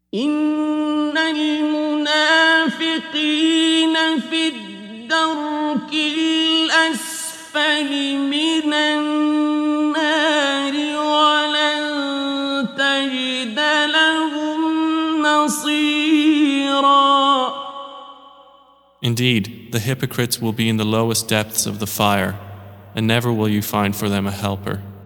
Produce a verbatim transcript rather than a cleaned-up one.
إن المنافقين في الدرك الأسفل من النار ولن تجد لهم نصيرا. Indeed, the hypocrites will be in the lowest depths of the fire, and never will you find for them a helper.